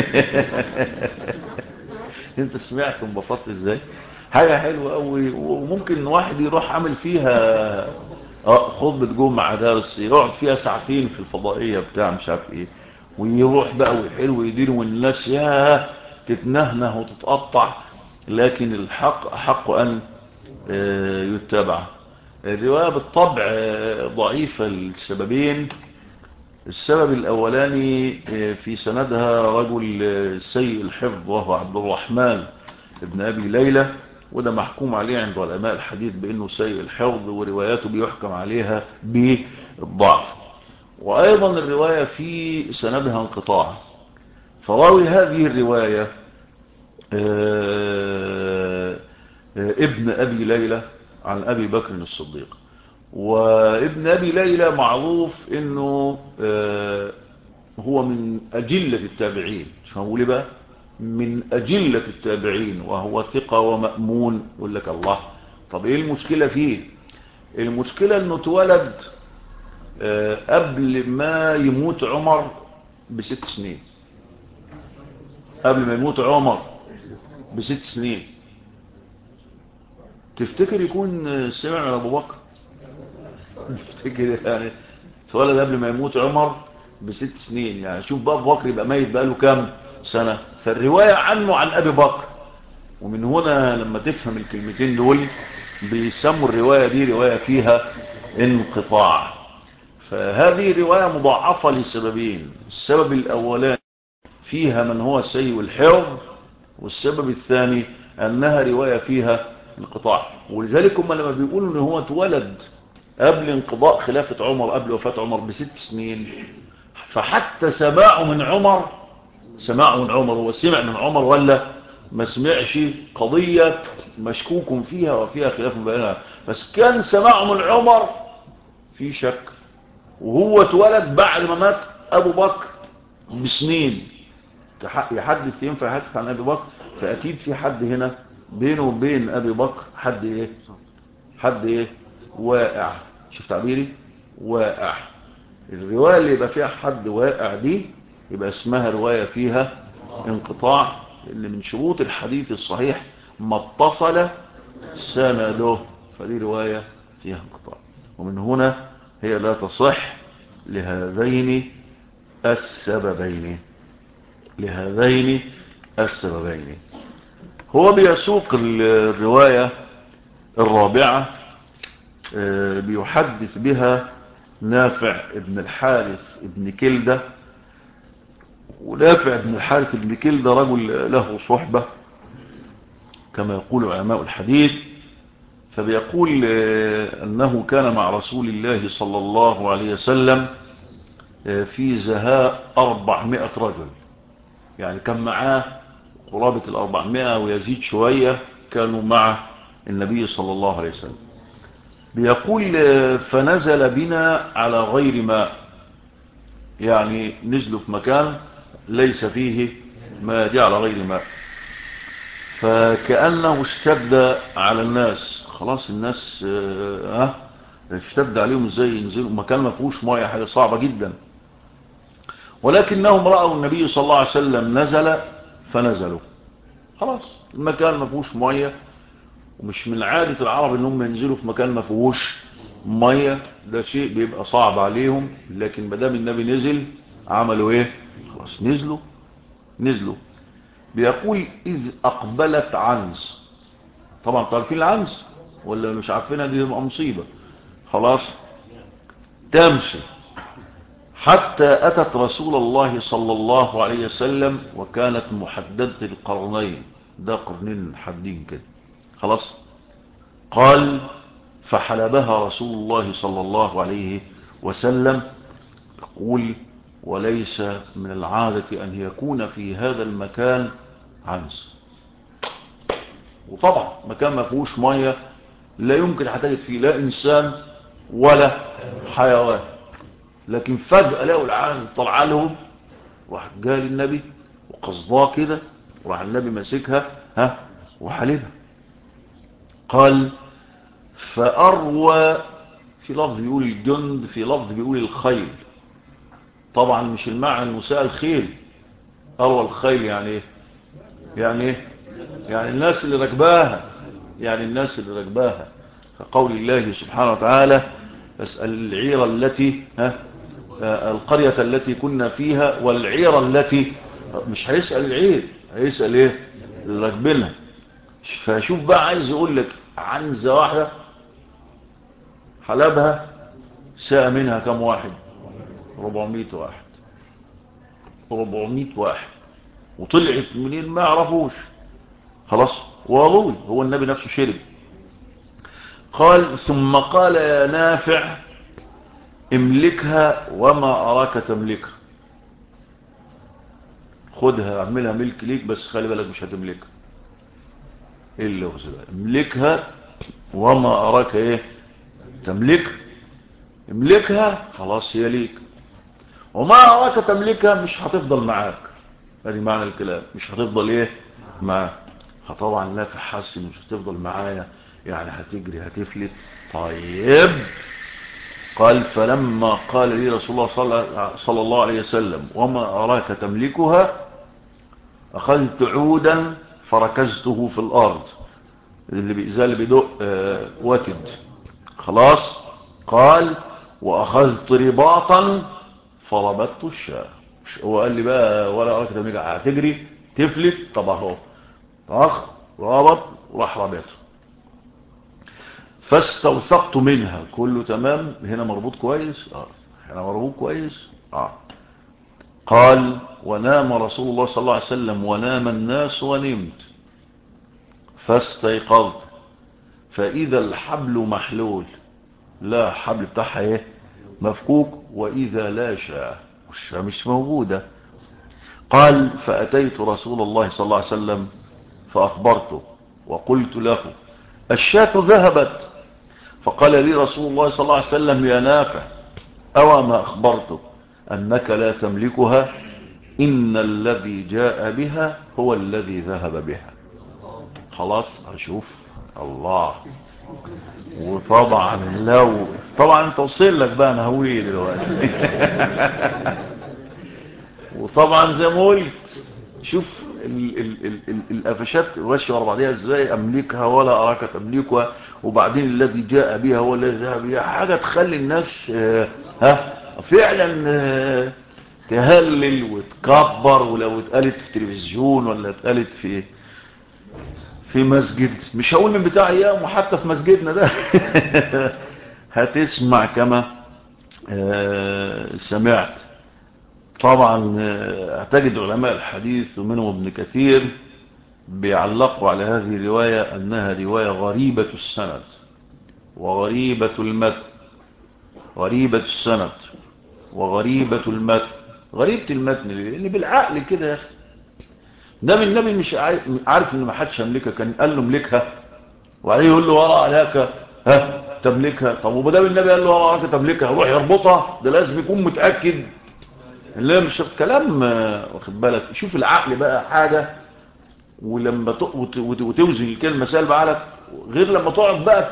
انت سمعت وانبسطت ازاي. حاجة حلوة قوي، وممكن واحد يروح عامل فيها خطبة جمعة درس، يقعد فيها ساعتين في الفضائية بتاع مش عارف ايه، ويروح بقى ويحلو ويدير، والناس يا تتنهنه وتتقطع. لكن الحق أحق أن يتبع. الرواية بالطبع ضعيفة لسببين. السبب الأولاني في سندها رجل سيء الحفظ وهو عبد الرحمن ابن أبي ليلى، وده محكوم عليه عند علماء الحديث بأنه سيء الحفظ، ورواياته بيحكم عليها بالضعف. وأيضا الرواية في سندها انقطاع. فراوي هذه الرواية ابن أبي ليلى عن أبي بكر الصديق. وابن أبي ليلى معروف أنه هو من أجلة التابعين. فهو ليه بقى من أجلة التابعين وهو ثقة ومأمون. يقول لك الله، طب إيه المشكلة فيه؟ المشكلة أنه اتولد قبل ما يموت عمر ب6 سنين. قبل ما يموت عمر ب6 سنين. تفتكر يكون سمع من أبو بكر؟ تفتكر يعني اتولد قبل ما يموت عمر ب6 سنين؟ يعني شوف بقى أبو بكر يبقى ميت بقى له كام سنة. فالرواية عنه عن أبي بكر. ومن هنا لما تفهم الكلمتين دول بيسموا الرواية دي رواية فيها انقطاع. فهذه رواية مضاعفة لسببين. السبب الأولاني فيها من هو سيء الحفظ، والسبب الثاني أنها رواية فيها انقطاع. ولذلك هم لما بيقولوا أنه هو اتولد قبل انقضاء خلافة عمر، قبل وفاة عمر ب6 سنين، فحتى سماعه من عمر، هو سمع من عمر ولا ما سمعش؟ قضية مشكوك فيها وفيها خلاف بينها. بس كان سماعه من عمر في شك، وهو اتولد بعد ما مات أبو بكر بسنين. يحدث ينفع يحدث عن أبي بكر، فأكيد في حد هنا بينه وبين أبي بكر حد إيه واقع. شوف تعبيري واقع. الرواية اللي يبقى فيها حد واقع دي يبقى اسمها رواية فيها انقطاع، اللي من شروط الحديث الصحيح ما اتصل سنده. فدي رواية فيها انقطاع، ومن هنا هي لا تصح لهذين السببين. هو بيسوق الرواية الرابعة بيحدث بها نافع ابن الحارث ابن كلدة. ونافع ابن الحارث ابن كلدة رجل له صحبة كما يقول علماء الحديث. فبيقول أنه كان مع رسول الله صلى الله عليه وسلم في زهاء 400 رجل، يعني كان معاه قرابة 400 ويزيد شوية كانوا مع النبي صلى الله عليه وسلم. بيقول فنزل بنا على غير ماء، يعني نزلوا في مكان ليس فيه ما جاء على غير ماء. فكأنه اشتد على الناس، خلاص الناس اشتد عليهم ازاي ينزلوا مكان ما فيهوش ميه، حاجة صعبة جدا. ولكنهم رأوا النبي صلى الله عليه وسلم نزل فنزلوا، خلاص المكان ما فيهوش ميه، ومش من عادة العرب انهم ينزلوا في مكان ما فيهوش ميه، ده شيء بيبقى صعب عليهم. لكن ما دام النبي نزل عملوا ايه؟ خلاص نزلوا. بيقول اذ اقبلت عنز، طبعا عارفين العنز ولا مش عارفينها؟ دي تبقى مصيبة. خلاص تمشي حتى اتت رسول الله صلى الله عليه وسلم وكانت محددة القرنين، ده قرنين حادين كده. خلاص قال فحلبها رسول الله صلى الله عليه وسلم. يقول وليس من العادة أن يكون في هذا المكان عنز، وطبعا مكان ما فيهوش ميه لا يمكن هتجد فيه لا إنسان ولا حيوان. لكن فجأة لقوا العنز طلع لهم، راح جاء للنبي وقصداه كده، وراح النبي ماسكها وحلبها. قال فأروى، في لفظ بيقول الجند، في لفظ بيقول الخيل. طبعا مش المعنى المساء الخيل، أروى الخيل يعني ايه؟ يعني الناس اللي ركباها، فقول الله سبحانه وتعالى فاسأل العير التي القرية التي كنا فيها والعير التي، مش هيسأل العير، هيسأل ايه؟ اللي راكبينها. فشوف بقى عايز يقول لك عنزة واحدة حلبها ساء منها كم واحد؟ 400 واحد. وطلعت منين ما يعرفوش. خلاص والله هو النبي نفسه شرب. قال ثم قال يا نافع املكها وما أراك تملكها، خدها اعملها ملك ليك، بس خلي بالك مش هتملكها إلا وزبا. املكها وما أراك ايه تملكها، املكها خلاص هي ليك، وما أراك تملكها مش هتفضل معاك. هذه معنى الكلام، مش هتفضل ايه معاك. فطبعا نافع حس مش هتفضل معايا، يعني هتجري هتفلت. طيب قال فلما قال لي رسول الله صلى الله عليه وسلم وما أراك تملكها أخذت عودا فركزته في الأرض، اللي بيدق وتد. خلاص قال وأخذت رباطا فربطت الشاة. هو قال لي بقى ولا أراك تملكها، هتجري تفلت، طب اهو رابط وراح رابطه. فاستوثقت منها، كله تمام هنا مربوط كويس، هنا مربوط كويس. قال ونام رسول الله صلى الله عليه وسلم ونام الناس ونمت، فاستيقظت فإذا الحبل محلول، لا حبل بتاعها ايه مفكوك، وإذا لا شاء والشاء مش موجودة. قال فأتيت رسول الله صلى الله عليه وسلم فأخبرته وقلت له الشاة ذهبت. فقال لي رسول الله صلى الله عليه وسلم يا نافع أو ما أخبرتك أنك لا تملكها؟ إن الذي جاء بها هو الذي ذهب بها. خلاص أشوف الله. وطبعا طبعا توصل لك بقى أنا هوي دلوقتي وطبعا زي ما قلت شوف القفشات واشي ورا بعضيها ازاي، املكها ولا اراك تملكها، وبعدين الذي جاء بها هو الذي ذهب بها، حاجه تخلي الناس فعلا تهلل وتكبر. ولو اتقالت في تلفزيون ولا اتقالت في في مسجد، مش هقول من بتاع ايام، وحتى في مسجدنا ده هتسمع كما سمعت. طبعا اعتقد علماء الحديث ومنهم ابن كثير بيعلقوا على هذه الرواية أنها رواية غريبة السند وغريبة المتن. غريبة السند وغريبة المتن. غريبة المتن لأن بالعقل كده يا أخي، ده من النبي مش عارف إن ما حدش يملكها، كان قال له املكها وعليه يقول له ورا عليك تملكها. طب وبدام النبي قال له ورا عليك تملكها روح يربطها، ده لازم يكون متأكد. اللي مش الكلام واخد بالك. شوف العقل بقى حاجة، ولما وتوزن الكلمة سالب بعقلك، غير لما تقعد بقى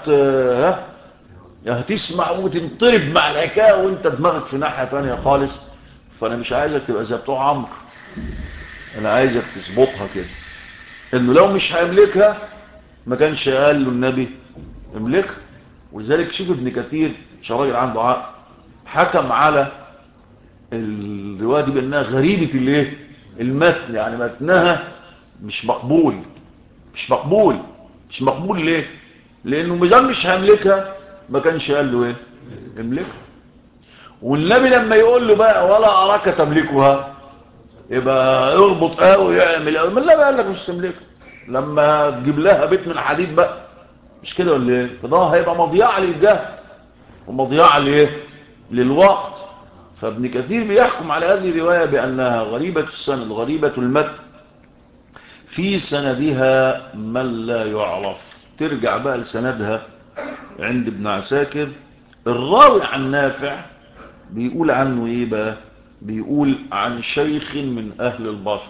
هتسمع وتنطرب مع الحكايه وانت دماغك في ناحيه ثانيه خالص. فانا مش عايزك تبقى زي بتوع عمرو، انا عايزك تظبطها كده، انه لو مش هيملكها ما كانش قال له النبي املكها. ولذلك شوف ابن كثير راجل عنده عقل، حكم على الروايه دي بانها غريبه الايه، المتن، يعني متنها مش مقبول. مش مقبول. مش مقبول ليه؟ لانه مدام مش هيملكها ما كانش قال له ايه املكها. والنبي لما يقول له بقى ولا اراك تملكها، يبقى يربط قوي يعمل قوي. النبي قال لك مش تملكها، لما تجيب لها بيت من حديد بقى، مش كده ولا ايه؟ فده هيبقى مضيعه للجهد ومضيعه لايه، للوقت. فابن كثير بيحكم على هذه الروايه بانها غريبه السند غريبه المتن، في سندها من لا يعرف. ترجع بقى لسندها عند ابن عساكر، الراوي عن نافع بيقول عنه ايه بقى؟ بيقول عن شيخ من اهل البصر.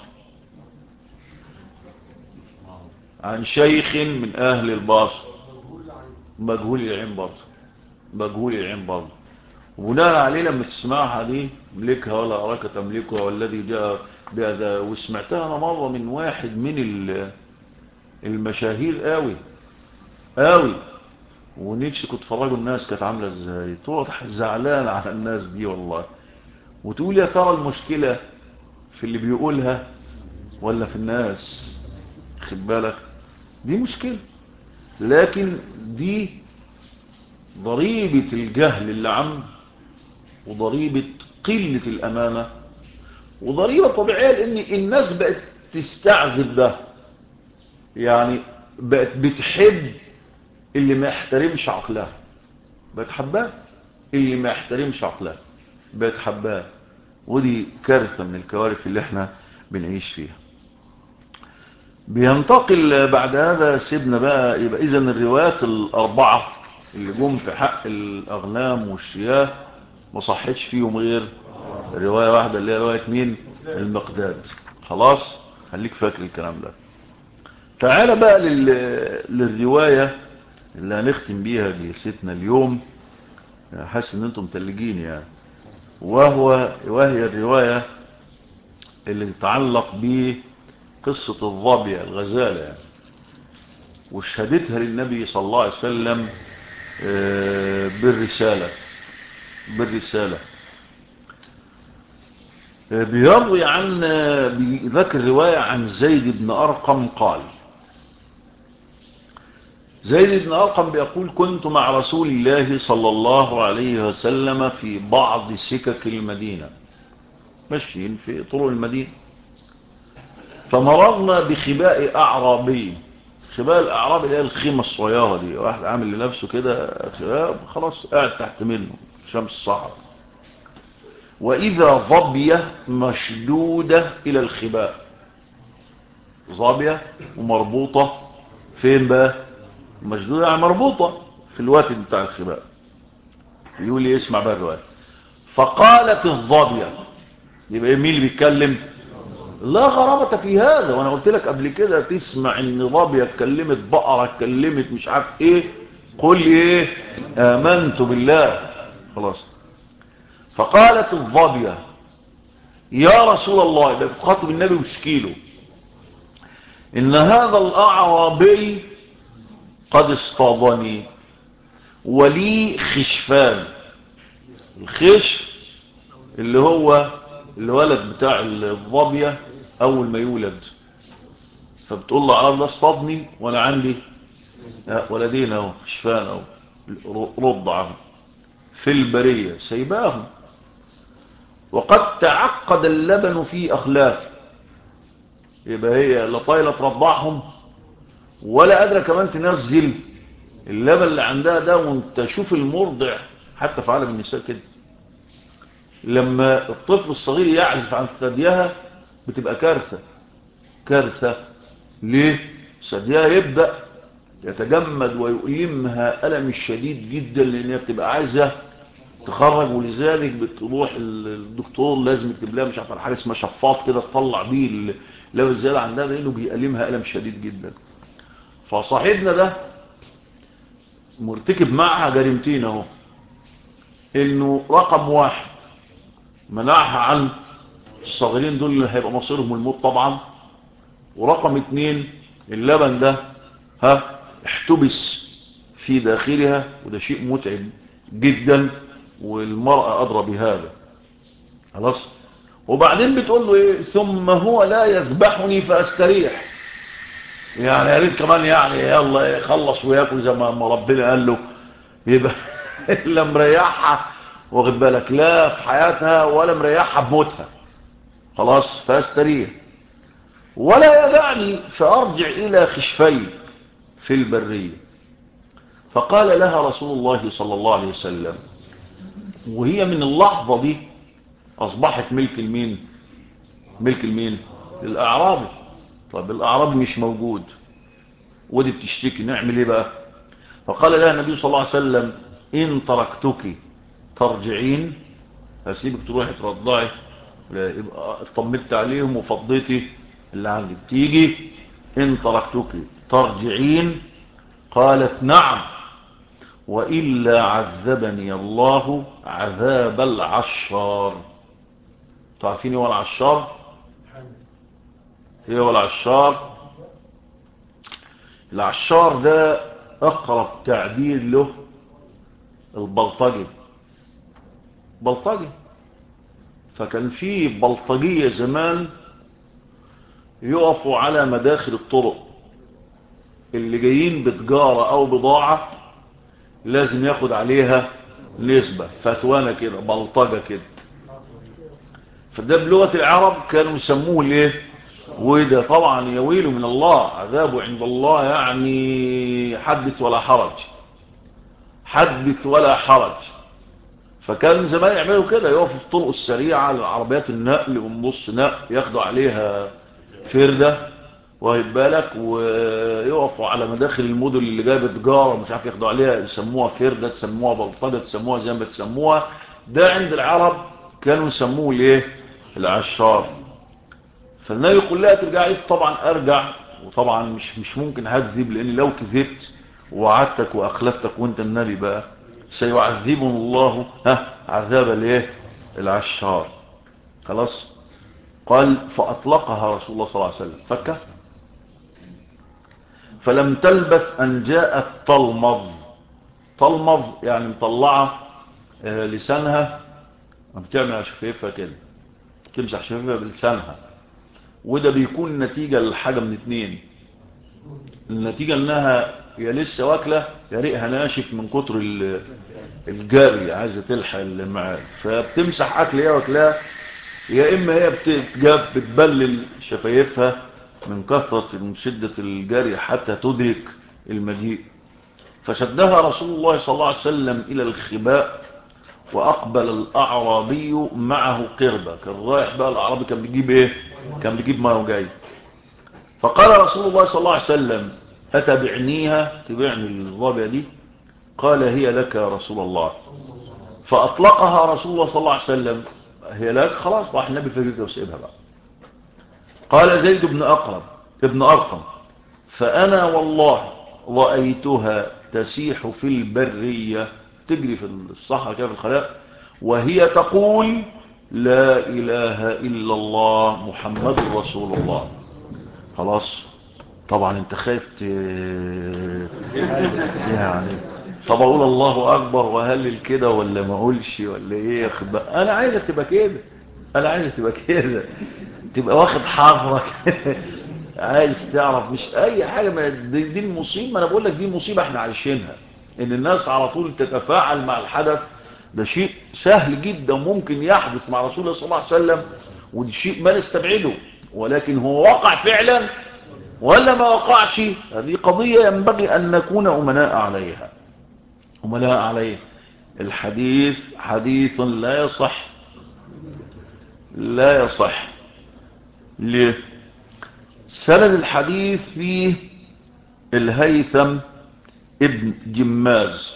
عن شيخ من اهل البصر، مجهول العين برضه. مجهول العين برضه. وبناء عليه لما تسمعها دي ملكها ولا اراك تملكها والذي جاء بهذا، وسمعتها انا مره من واحد من المشاهير قوي قوي، ونفسي كنت فرجوا الناس كانت عامله ازاي، توضح زعلان على الناس دي والله. وتقول يا ترى المشكله في اللي بيقولها ولا في الناس؟ خد بالك، دي مشكله. لكن دي ضريبه الجهل اللي عم، وضريبه قله الامانه، وضريبه طبيعيه لان الناس بقت تستعذب ده. يعني بقت بتحب اللي ما يحترمش عقلها، بقت حباه. اللي ما يحترمش عقلها بقت حباه. ودي كارثة من الكوارث اللي احنا بنعيش فيها. بينتقل بعد هذا سيبنا بقى، يبقى اذن الروايات الاربعة اللي جم في حق الاغنام والشياه ما صحتش فيهم غير رواية واحدة، اللي هي رواية مين؟ المقداد. خلاص، خليك فاكر الكلام ده. تعال بقى للرواية اللي هنختم بيها جلستنا اليوم. حاسس ان انتم متلجين يعني. وهي الرواية اللي تتعلق بقصة الظبية الغزالة يعني، وشهدتها للنبي صلى الله عليه وسلم بالرسالة. بيروي عن بذكر رواية عن زيد بن أرقم قال. زيد بن أرقم بيقول كنت مع رسول الله صلى الله عليه وسلم في بعض سكك المدينة، ماشيين في طرق المدينة، فمررنا بخباء أعرابي. خباء الأعراب اللي هي الخيمة الصغيرة دي، واحد عامل لنفسه كده خباء خلاص قاعد تحت منه شمس الصحراء. وإذا ظبية مشدودة إلى الخباء، ظبية ومربوطة فين بقى؟ مشدودة يعني مربوطة في الوتد بتاع الخباء. يقول لي اسمع بقى الرواية. فقالت الظبية، يبقى مين اللي بيتكلم؟ لا غرابة في هذا، وانا قلت لك قبل كده تسمع ان ظبية اتكلمت، بقرة اتكلمت، مش عارف ايه، قل ايه امنت بالله. خلاص. فقالت الظبية يا رسول الله، يبقى بتخاطب النبي وشكيله، ان هذا الاعرابي قد اصطادني ولي خشفان. الخشف اللي هو الولد بتاع الظبية اول ما يولد، فبتقول له على الله اصطادني وانا عندي ولدين اهو شفان اهو رضع في البرية سيباهم، وقد تعقد اللبن في أخلاف. يبقى هي لا طايلة ترضعهم ولا قادرة كمان تنزل اللبن اللي عندها ده. وانت شوف المرضع حتى في عالم النساء كده، لما الطفل الصغير يعزف عن ثديها بتبقى كارثة. كارثة ليه؟ ثديها يبدأ يتجمد ويؤلمها ألم الشديد جدا، لأنها بتبقى عايزة تخرج، ولذلك بتروح الدكتور لازم يكتب لها مش عارف حاجه اسمها شفاط كده تطلع بيه اللبن الزياده عندها، لانه بيألمها ألم شديد جدا. فصاحبنا ده مرتكب معها جريمتين اهو، انه رقم واحد منعها عن الصغيرين دول اللي هيبقى مصيرهم الموت طبعا، ورقم اتنين اللبن ده احتبس في داخلها، وده شيء متعب جدا، والمرأة أدرى بهذا. خلاص. وبعدين بتقول له ايه؟ ثم هو لا يذبحني فاستريح. يعني يا ريت كمان يعني يلا يخلص وياكل زي ما ربنا قال له. يبقى لا مريحها واخد بالك لا في حياتها ولا مريحها بموتها. خلاص. فاستريح ولا يدعني فارجع الى خشفي في البريه. فقال لها رسول الله صلى الله عليه وسلم، وهي من اللحظه دي اصبحت ملك المين؟ ملك المين؟ الاعرابي. طب الاعرابي مش موجود ودي بتشتكي، نعمل ايه بقى؟ فقال لها النبي صلى الله عليه وسلم، ان تركتك ترجعين، هسيبك تروحي ترضعي، يبقى اطمنت عليهم وفضيتي اللي عندك، تيجي ان تركتك ترجعين. قالت نعم، وإلا عذبني الله عذاب العشار. تعرفين ايه هو العشار؟ ايه هو العشار؟ العشار ده اقرب تعبير له البلطجي. بلطجي. فكان في بلطجية زمان يقفوا على مداخل الطرق، اللي جايين بتجارة او بضاعة لازم ياخد عليها نسبة، فتوانة كده، بلطجة كده. فده بلغة العرب كانوا يسموه ليه؟ وده طبعا يويل من الله، عذابه عند الله، يعني حدث ولا حرج. حدث ولا حرج. فكان زمان يعملوا كده، يقفوا في الطرق السريعة للعربيات النقل والنص نقل، ياخدوا عليها فردة واخد بالك، ويقفوا على مداخل المدن اللي جايبه تجاره مش عارف ياخدوا عليها، يسموها فردة، تسموها بلطجة، تسموها زي ما تسموها. ده عند العرب كانوا يسموه الايه؟ العشار. فالنبي يقول لها ترجعي؟ طبعا ارجع، وطبعا مش ممكن هكذب، لان لو كذبت وعدتك واخلفتك وانت النبي بقى سيعذبنا الله عذاب الايه؟ العشار. خلاص. قال فاطلقها رسول الله صلى الله عليه وسلم فكه، فلم تلبث ان جاءت تلمظ. تلمظ يعني مطلعه لسانها، بتعمل على شفيفها كده، تمسح شفيفها بلسانها. وده بيكون نتيجة لحاجة من اتنين. النتيجة انها يا لسه واكلة يا ريقها ناشف من كتر الجري، عايزة تلحق اللي معاه، فبتمسح اكل هي واكلها، يا اما هي بتبلل شفايفها من كثرة من شدة الجري حتى تدرك المجيء. فشدها رسول الله صلى الله عليه وسلم الى الخباء، واقبل الاعرابي معه قربة. كان رايح بقى الاعرابي، كان بيجيب ايه؟ كان بيجيب ماء وجاي. فقال رسول الله صلى الله عليه وسلم اتبعنيها؟ تبعني الظابية دي؟ قال هي لك يا رسول الله. فاطلقها رسول الله صلى الله عليه وسلم، هي لك. خلاص راح النبي فجأة وسيبها بقى. قال زيد بن أرقم فأنا والله رأيتها تسيح في البرية، تجري في الصحراء كده في الخلاء، وهي تقول لا إله إلا الله محمد رسول الله. خلاص. طبعا انت خايف يعني طب اقول الله اكبر وهلل كده ولا ما اقولش ولا ايه؟ انا عايزك تبقى كده، انا عايزك تبقى كده، تبقى واخد حظك عايز تعرف مش اي حاجة، ما دي المصيبة. ما انا بقول لك دي مصيبة احنا عايشينها، ان الناس على طول تتفاعل مع الحدث. ده شيء سهل جدا ممكن يحدث مع رسول الله صلى الله عليه وسلم، ودي شيء ما نستبعده، ولكن هو وقع فعلا ولا ما وقعش؟ هذه قضية ينبغي ان نكون امناء عليها، امناء عليه. الحديث حديث لا يصح، لا يصح. ليه؟ سند الحديث فيه الهيثم ابن جماز.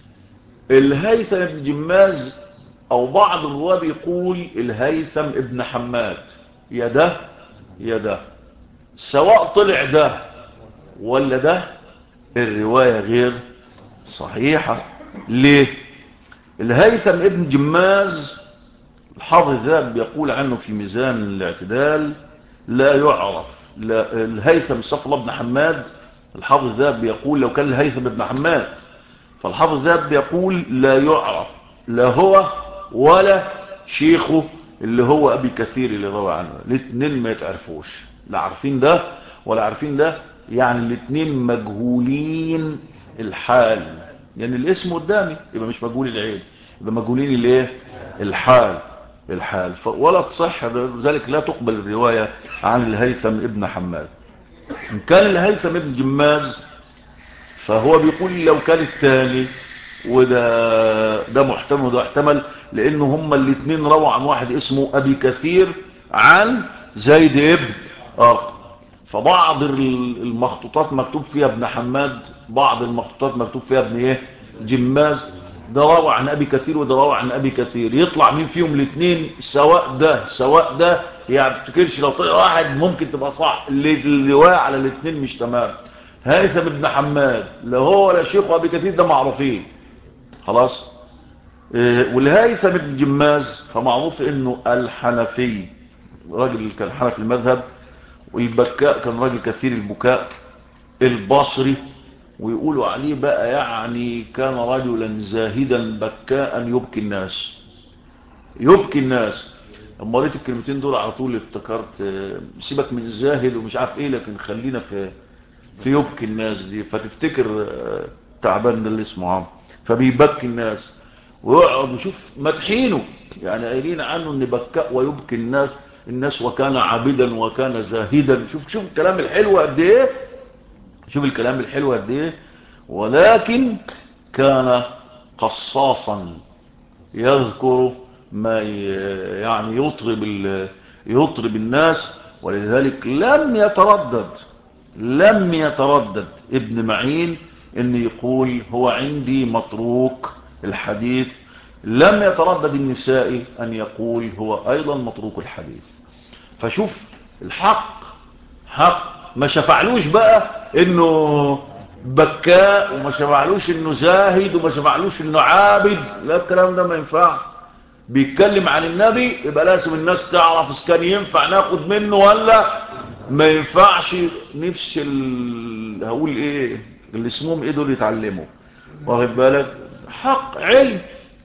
الهيثم ابن جماز، او بعض الرواه بيقول الهيثم ابن حماد. يا ده يا ده، سواء طلع ده ولا ده الرواية غير صحيحة. ليه؟ الهيثم ابن جماز الحافظ الذهبي بيقول عنه في ميزان الاعتدال لا يعرف. لا، الهيثم صفي الله بن حماد، الحافظ الذهبي بيقول لو كان الهيثم ابن حماد، فالحافظ الذهبي بيقول لا يعرف، لا هو ولا شيخه اللي هو ابي كثير اللي روى عنه. الاثنين ما يتعرفوش، لا عارفين ده ولا عارفين ده، يعني الاثنين مجهولين الحال. يعني الاسم قدامي يبقى مش مجهول العين، يبقى مجهولين الايه؟ الحال. الحال ولا تصح، ذلك لا تقبل الرواية عن الهيثم ابن حماد. ان كان الهيثم ابن جماز فهو بيقول لو كان الثاني، وده محتمل وده محتمل، لانه هما الاثنين رووا عن واحد اسمه ابي كثير عن زيد ابن ارقم. فبعض المخطوطات مكتوب فيها ابن حماد، بعض المخطوطات مكتوب فيها ابن ايه؟ جماز. ده روى عن ابي كثير وده روى عن ابي كثير، يطلع مين فيهم الاثنين؟ سواء ده سواء ده، يعني تفتكرش لو طلع واحد ممكن تبقى صح، الروايه على الاثنين مش تمام. هيثم ابن حماد لا هو ولا شيخه ابي كثير ده معروفين خلاص. والهيثم ابن جماز فمعروف انه الحنفي، راجل كان حنفي المذهب، والبكاء كان راجل كثير البكاء، البصري، ويقولوا عليه بقى يعني كان رجلا زاهدا بكاء يبكي الناس، يبكي الناس. اما قريت الكلمتين دول على طول افتكرت سيبك من الزاهد ومش عارف ايه، لكن خلينا في يبكي الناس دي، فتفتكر تعبان ده اللي اسمه عم، فبيبكي الناس ويقعد وشوف مدحينه، يعني قايلين عنه ان بكاء ويبكي الناس وكان عابدا وكان زاهدا. شوف الكلام الحلو قد ايه، شوف الكلام الحلو قد ايه. ولكن كان قصاصا يذكر ما يعني يطرب الناس، ولذلك لم يتردد ابن معين ان يقول هو عندي متروك الحديث، لم يتردد النسائي ان يقول هو ايضا متروك الحديث. فشوف الحق حق، ما شفعلوش بقى انه بكاء، وما شفعلوش انه زاهد، وما شفعلوش انه عابد، لا الكلام ده ما ينفع. بيتكلم عن النبي يبقى لازم الناس تعرف اذا كان ينفع ناخد منه ولا ما ينفعش. نفس هقول ايه اللي اسمهم ايه دول يتعلموا، واخد بالك؟ حق علم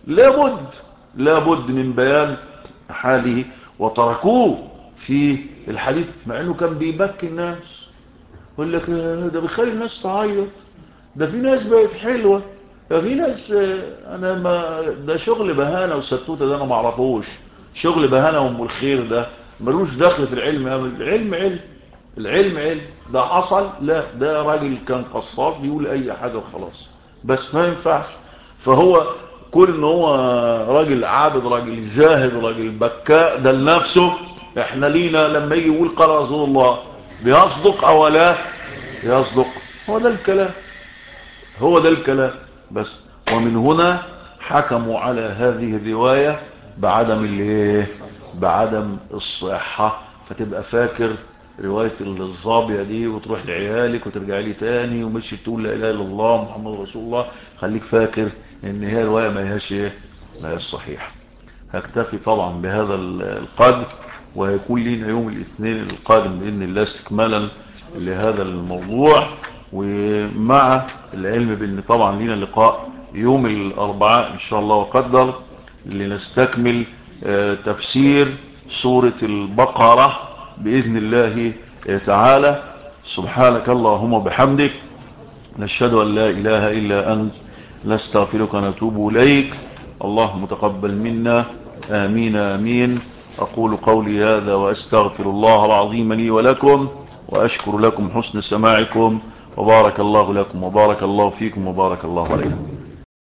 لابد من بيان حاله، وتركوه في الحديث مع انه كان بيبكي الناس. يقول لك ده بيخلي الناس تعيط، ده في ناس بقت حلوة، ده في ناس انا ما ده شغل بهانة وستوتة، ده انا ما اعرفوش. شغل بهانة وام الخير ده ملوش دخل في العلم. العلم علم، ده حصل، لا ده راجل كان قصاص بيقول اي حاجة وخلاص، بس ما ينفعش. فهو كل ان هو راجل عابد، راجل زاهد، راجل بكاء ده لنفسه، احنا لينا لما يجي يقول قال رسول الله بيصدق او لا يصدق. هو ده الكلام بس. ومن هنا حكموا على هذه الرواية بعدم الصحة. فتبقى فاكر رواية الظابية دي وتروح لعيالك وترجع لي تاني ومش تقول لا اله الا الله محمد رسول الله، خليك فاكر ان هي رواية ما هي صحيحة. هكتفي طبعا بهذا القدر، وهيكون لنا يوم الاثنين القادم بإذن الله استكمالا لهذا الموضوع، ومع العلم بأن طبعا لنا لقاء يوم الأربعاء إن شاء الله وقدر لنستكمل تفسير سورة البقرة بإذن الله تعالى. سبحانك اللهم وبحمدك، نشهد أن لا إله إلا أنت، نستغفرك ونتوب إليك. اللهم تقبل منا، آمين آمين. أقول قولي هذا وأستغفر الله العظيم لي ولكم، وأشكر لكم حسن سماعكم، وبارك الله لكم وبارك الله فيكم وبارك الله عليكم.